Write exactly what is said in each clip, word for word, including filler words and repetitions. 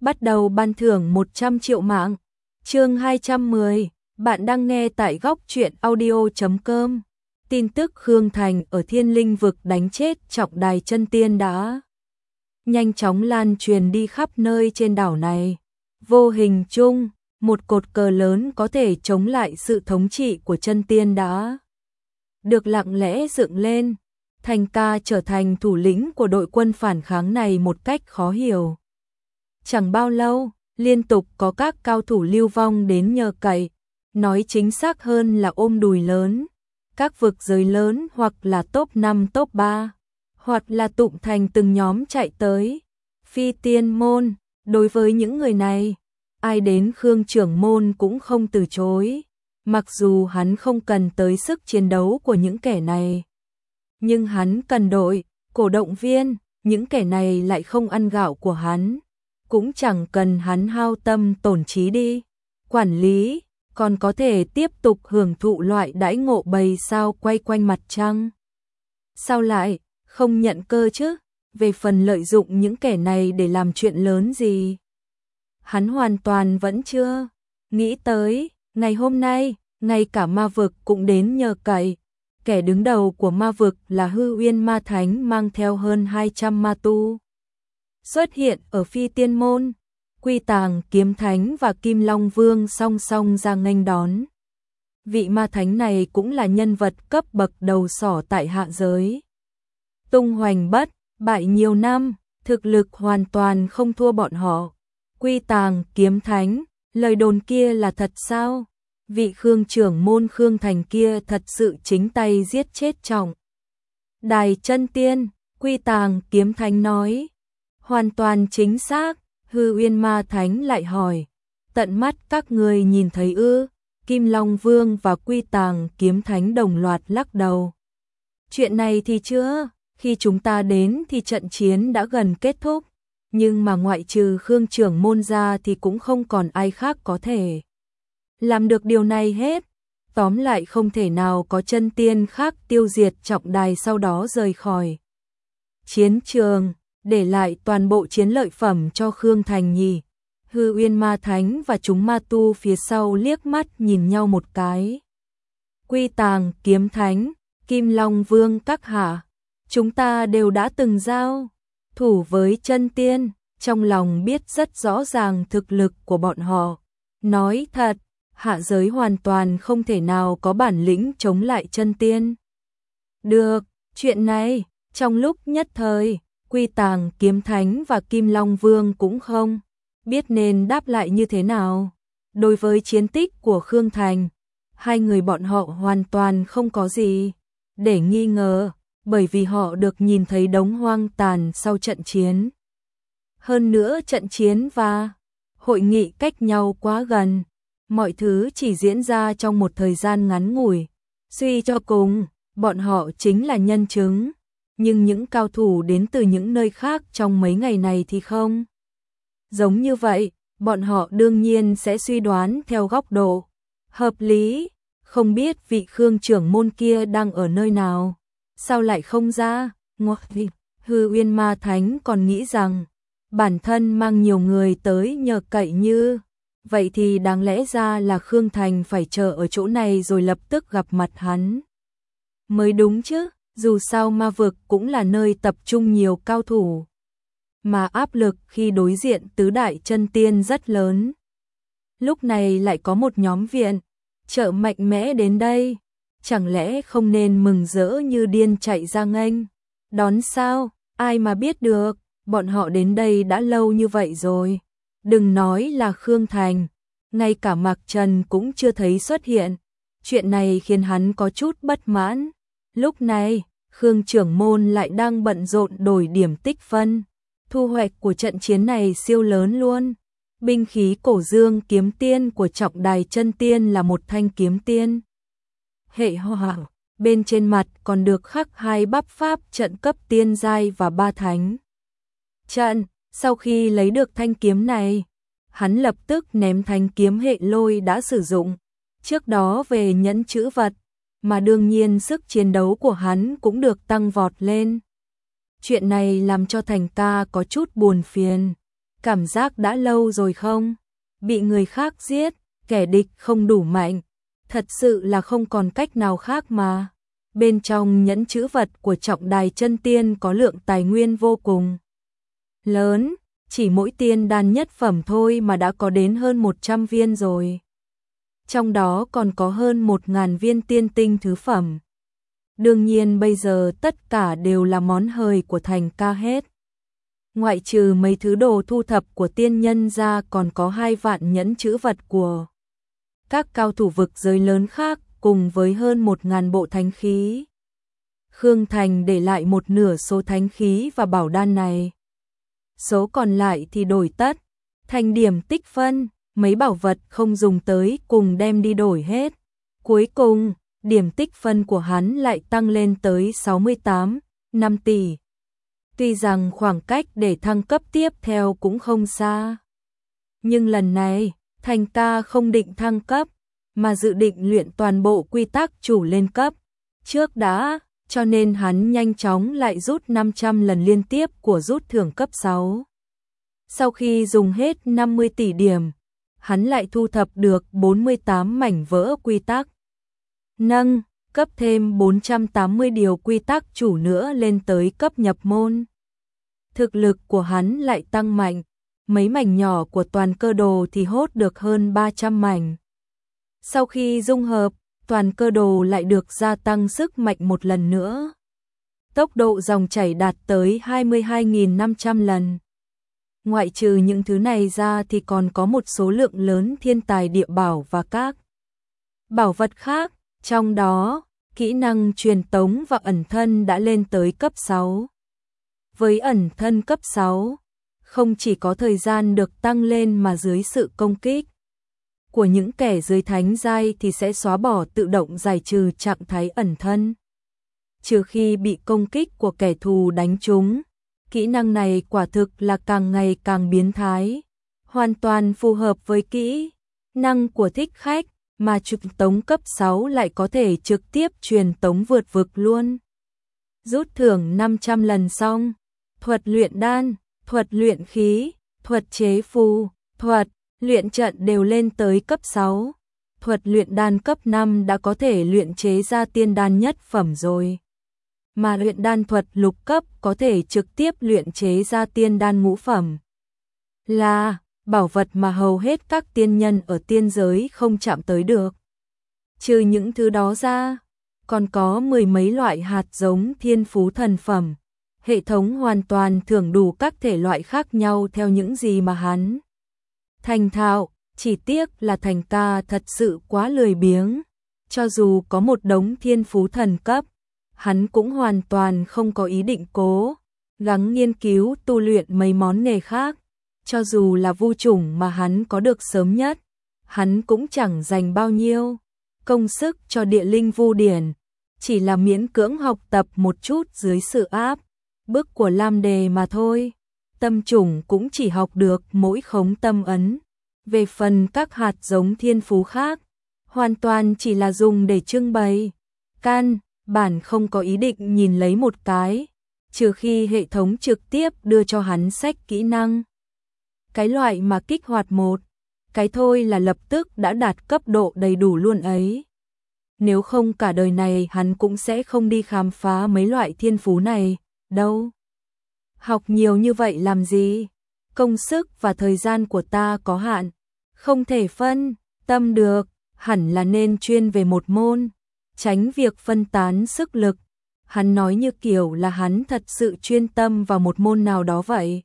bắt đầu ban thưởng một trăm triệu mạng. Chương hai trăm mười, bạn đang nghe tại góc truyện audio chấm com. Tin tức Khương Thành ở Thiên Linh vực đánh chết Trọng Đài Chân Tiên đã nhanh chóng lan truyền đi khắp nơi trên đảo này. Vô hình chung, một cột cờ lớn có thể chống lại sự thống trị của Chân Tiên đã được lặng lẽ dựng lên. Thành ca trở thành thủ lĩnh của đội quân phản kháng này một cách khó hiểu. Chẳng bao lâu, liên tục có các cao thủ lưu vong đến nhờ cậy, nói chính xác hơn là ôm đùi lớn. Các vực giới lớn hoặc là top năm top ba, hoặc là tụng thành từng nhóm chạy tới. Phi Tiên môn, đối với những người này, ai đến Khương trưởng môn cũng không từ chối. Mặc dù hắn không cần tới sức chiến đấu của những kẻ này, nhưng hắn cần đội, cổ động viên, những kẻ này lại không ăn gạo của hắn, cũng chẳng cần hắn hao tâm tổn trí đi quản lý, còn có thể tiếp tục hưởng thụ loại đãi ngộ bầy sao quay quanh mặt trăng. Sao lại không nhận cơ chứ? Về phần lợi dụng những kẻ này để làm chuyện lớn gì, hắn hoàn toàn vẫn chưa nghĩ tới. Ngày hôm nay, ngay cả ma vực cũng đến nhờ cậy. Kẻ đứng đầu của ma vực là Hư Uyên Ma Thánh mang theo hơn hai trăm ma tu xuất hiện ở Phi Tiên môn. Quy Tàng Kiếm Thánh và Kim Long Vương song song ra nghênh đón. Vị ma thánh này cũng là nhân vật cấp bậc đầu sỏ tại hạ giới. Tung hoành bất bại nhiều năm, thực lực hoàn toàn không thua bọn họ. Quy Tàng Kiếm Thánh, lời đồn kia là thật sao? Vị Khương trưởng môn Khương Thành kia thật sự chính tay giết chết Trọng Đài Chân Tiên. Quy Tàng Kiếm Thánh nói, hoàn toàn chính xác. Hư Uyên Ma Thánh lại hỏi, tận mắt các người nhìn thấy ư? Kim Long Vương và Quy Tàng Kiếm Thánh đồng loạt lắc đầu. Chuyện này thì chưa, khi chúng ta đến thì trận chiến đã gần kết thúc, nhưng mà ngoại trừ Khương trưởng môn ra thì cũng không còn ai khác có thể làm được điều này hết. Tóm lại không thể nào có chân tiên khác tiêu diệt Trọng Đài sau đó rời khỏi chiến trường, để lại toàn bộ chiến lợi phẩm cho Khương Thành nhỉ. Hư Uyên Ma Thánh và chúng ma tu phía sau liếc mắt nhìn nhau một cái. Quy Tàng Kiếm Thánh, Kim Long Vương các hạ, chúng ta đều đã từng giao thủ với chân tiên, trong lòng biết rất rõ ràng thực lực của bọn họ. Nói thật, hạ giới hoàn toàn không thể nào có bản lĩnh chống lại chân tiên. Được, chuyện này, trong lúc nhất thời, Quy Tàng Kiếm Thánh và Kim Long Vương cũng không biết nên đáp lại như thế nào. Đối với chiến tích của Khương Thành, hai người bọn họ hoàn toàn không có gì để nghi ngờ, bởi vì họ được nhìn thấy đống hoang tàn sau trận chiến. Hơn nữa trận chiến và hội nghị cách nhau quá gần, mọi thứ chỉ diễn ra trong một thời gian ngắn ngủi. Suy cho cùng, bọn họ chính là nhân chứng, nhưng những cao thủ đến từ những nơi khác trong mấy ngày này thì không giống như vậy. Bọn họ đương nhiên sẽ suy đoán theo góc độ hợp lý. Không biết vị Khương trưởng môn kia đang ở nơi nào, sao lại không ra? Ngọt. Hư Uyên Ma Thánh còn nghĩ rằng bản thân mang nhiều người tới nhờ cậy như vậy thì đáng lẽ ra là Khương Thành phải chờ ở chỗ này rồi lập tức gặp mặt hắn mới đúng chứ. Dù sao ma vực cũng là nơi tập trung nhiều cao thủ, mà áp lực khi đối diện tứ đại chân tiên rất lớn. Lúc này lại có một nhóm viện trợ mạnh mẽ đến đây, chẳng lẽ không nên mừng rỡ như điên chạy ra nghênh đón sao? Ai mà biết được, bọn họ đến đây đã lâu như vậy rồi. Đừng nói là Khương Thành, ngay cả Mạc Trần cũng chưa thấy xuất hiện. Chuyện này khiến hắn có chút bất mãn. Lúc này, Khương trưởng môn lại đang bận rộn đổi điểm tích phân. Thu hoạch của trận chiến này siêu lớn luôn. Binh khí cổ dương kiếm tiên của Trọng Đài Chân Tiên là một thanh kiếm tiên hệ hỏa, bên trên mặt còn được khắc hai bắp pháp trận cấp tiên giai và ba thánh trận. Sau khi lấy được thanh kiếm này, hắn lập tức ném thanh kiếm hệ lôi đã sử dụng trước đó về nhẫn chữ vật, mà đương nhiên sức chiến đấu của hắn cũng được tăng vọt lên. Chuyện này làm cho Thành ca có chút buồn phiền. cảm giác đã lâu rồi không? Bị người khác giết, kẻ địch không đủ mạnh, thật sự là không còn cách nào khác mà. Bên trong nhẫn chữ vật của Trọng Đài Chân Tiên có lượng tài nguyên vô cùng lớn, chỉ mỗi tiên đan nhất phẩm thôi mà đã có đến hơn một trăm viên rồi. Trong đó còn có hơn một nghìn viên tiên tinh thứ phẩm. Đương nhiên bây giờ tất cả đều là món hời của Thành Ca hết. Ngoại trừ mấy thứ đồ thu thập của tiên nhân ra, còn có hai vạn nhẫn chữ vật của các cao thủ vực giới lớn khác, cùng với hơn một nghìn bộ thánh khí. Khương Thành để lại một nửa số thánh khí và bảo đan này. Số còn lại thì đổi tất thành điểm tích phân, mấy bảo vật không dùng tới cùng đem đi đổi hết. Cuối cùng, điểm tích phân của hắn lại tăng lên tới sáu mươi tám, năm tỷ. Tuy rằng khoảng cách để thăng cấp tiếp theo cũng không xa. Nhưng lần này, Thành Ca không định thăng cấp, mà dự định luyện toàn bộ quy tắc chủ lên cấp trước đã, cho nên hắn nhanh chóng lại rút năm trăm lần liên tiếp của rút thưởng cấp sáu. Sau khi dùng hết năm mươi tỷ điểm, hắn lại thu thập được bốn mươi tám mảnh vỡ quy tắc. Nâng, cấp thêm bốn trăm tám mươi điều quy tắc chủ nữa lên tới cấp nhập môn. Thực lực của hắn lại tăng mạnh, mấy mảnh nhỏ của toàn cơ đồ thì hốt được hơn ba trăm mảnh. Sau khi dung hợp, toàn cơ đồ lại được gia tăng sức mạnh một lần nữa. Tốc độ dòng chảy đạt tới hai mươi hai nghìn năm trăm lần. Ngoại trừ những thứ này ra thì còn có một số lượng lớn thiên tài địa bảo và các bảo vật khác, trong đó, kỹ năng truyền tống và ẩn thân đã lên tới cấp sáu. Với ẩn thân cấp sáu, không chỉ có thời gian được tăng lên mà dưới sự công kích của những kẻ dưới thánh giai thì sẽ xóa bỏ tự động giải trừ trạng thái ẩn thân. Trừ khi bị công kích của kẻ thù đánh trúng, kỹ năng này quả thực là càng ngày càng biến thái, hoàn toàn phù hợp với kỹ năng của thích khách, mà truyền tống cấp sáu lại có thể trực tiếp truyền tống vượt vực luôn. Rút thưởng năm trăm lần xong, thuật luyện đan, thuật luyện khí, thuật chế phù, thuật luyện trận đều lên tới cấp sáu. Thuật luyện đan cấp năm đã có thể luyện chế ra tiên đan nhất phẩm rồi. Mà luyện đan thuật lục cấp có thể trực tiếp luyện chế ra tiên đan ngũ phẩm. Là bảo vật mà hầu hết các tiên nhân ở tiên giới không chạm tới được. Trừ những thứ đó ra, còn có mười mấy loại hạt giống thiên phú thần phẩm. Hệ thống hoàn toàn thưởng đủ các thể loại khác nhau theo những gì mà hắn thành thạo, chỉ tiếc là Thành Ca thật sự quá lười biếng. Cho dù có một đống thiên phú thần cấp, hắn cũng hoàn toàn không có ý định cố gắng nghiên cứu tu luyện mấy món nghề khác. Cho dù là vu chủng mà hắn có được sớm nhất, hắn cũng chẳng dành bao nhiêu công sức cho địa linh vu điển, chỉ là miễn cưỡng học tập một chút dưới sự áp bức của Lam Đề mà thôi. Tâm chủng cũng chỉ học được mỗi khống tâm ấn. Về phần các hạt giống thiên phú khác, hoàn toàn chỉ là dùng để trưng bày. Căn bản không có ý định nhìn lấy một cái, trừ khi hệ thống trực tiếp đưa cho hắn sách kỹ năng. Cái loại mà kích hoạt một cái thôi là lập tức đã đạt cấp độ đầy đủ luôn ấy. Nếu không cả đời này hắn cũng sẽ không đi khám phá mấy loại thiên phú này đâu. Học nhiều như vậy làm gì? Công sức và thời gian của ta có hạn, không thể phân tâm được, hẳn là nên chuyên về một môn, tránh việc phân tán sức lực. Hắn nói như kiểu là hắn thật sự chuyên tâm vào một môn nào đó vậy.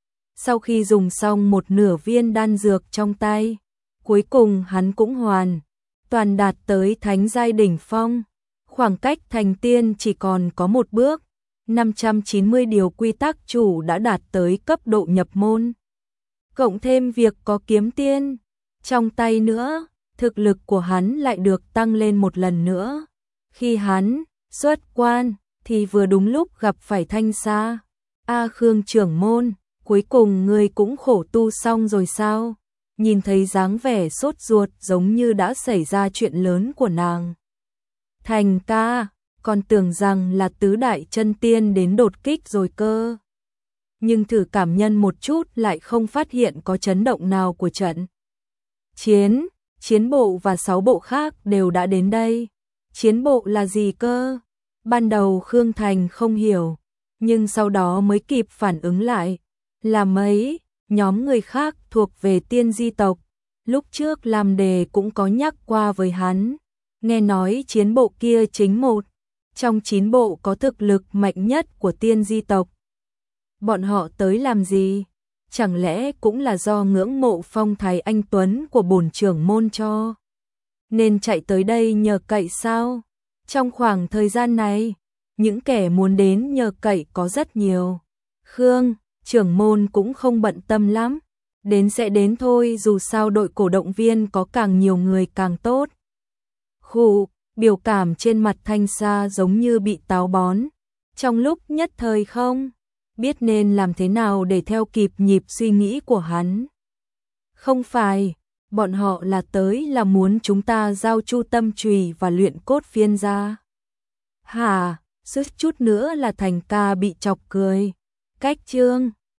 Sau khi dùng xong một nửa viên đan dược trong tay, cuối cùng hắn cũng hoàn toàn đạt tới thánh giai đỉnh phong. Khoảng cách thành tiên chỉ còn có một bước, năm trăm chín mươi điều quy tắc chủ đã đạt tới cấp độ nhập môn. Cộng thêm việc có kiếm tiên trong tay nữa, thực lực của hắn lại được tăng lên một lần nữa. Khi hắn xuất quan thì vừa đúng lúc gặp phải Thanh Sa. A Khương trưởng môn, cuối cùng ngươi cũng khổ tu xong rồi sao? Nhìn thấy dáng vẻ sốt ruột giống như đã xảy ra chuyện lớn của nàng. Thành Ca, còn tưởng rằng là tứ đại chân tiên đến đột kích rồi cơ. nhưng thử cảm nhận một chút lại không phát hiện có chấn động nào của trận. Chiến, chiến bộ và sáu bộ khác đều đã đến đây. Chiến bộ là gì cơ? Ban đầu Khương Thành không hiểu, nhưng sau đó mới kịp phản ứng lại. Là mấy nhóm người khác thuộc về tiên di tộc. Lúc trước làm đề cũng có nhắc qua với hắn. Nghe nói chiến bộ kia chính một trong chín bộ có thực lực mạnh nhất của tiên di tộc. Bọn họ tới làm gì? Chẳng lẽ cũng là do ngưỡng mộ phong thái anh tuấn của bổn trưởng môn cho nên chạy tới đây nhờ cậy sao? Trong khoảng thời gian này, những kẻ muốn đến nhờ cậy có rất nhiều. Khương, trưởng môn cũng không bận tâm lắm. Đến sẽ đến thôi, dù sao đội cổ động viên có càng nhiều người càng tốt. Khụ, biểu cảm trên mặt Thanh Sa giống như bị táo bón. Trong lúc nhất thời không biết nên làm thế nào để theo kịp nhịp suy nghĩ của hắn. Không phải, bọn họ là tới là muốn chúng ta giao chu tâm chùy và luyện cốt phiên ra. Hả, suýt chút nữa là Thành ca bị chọc cười. Cách chương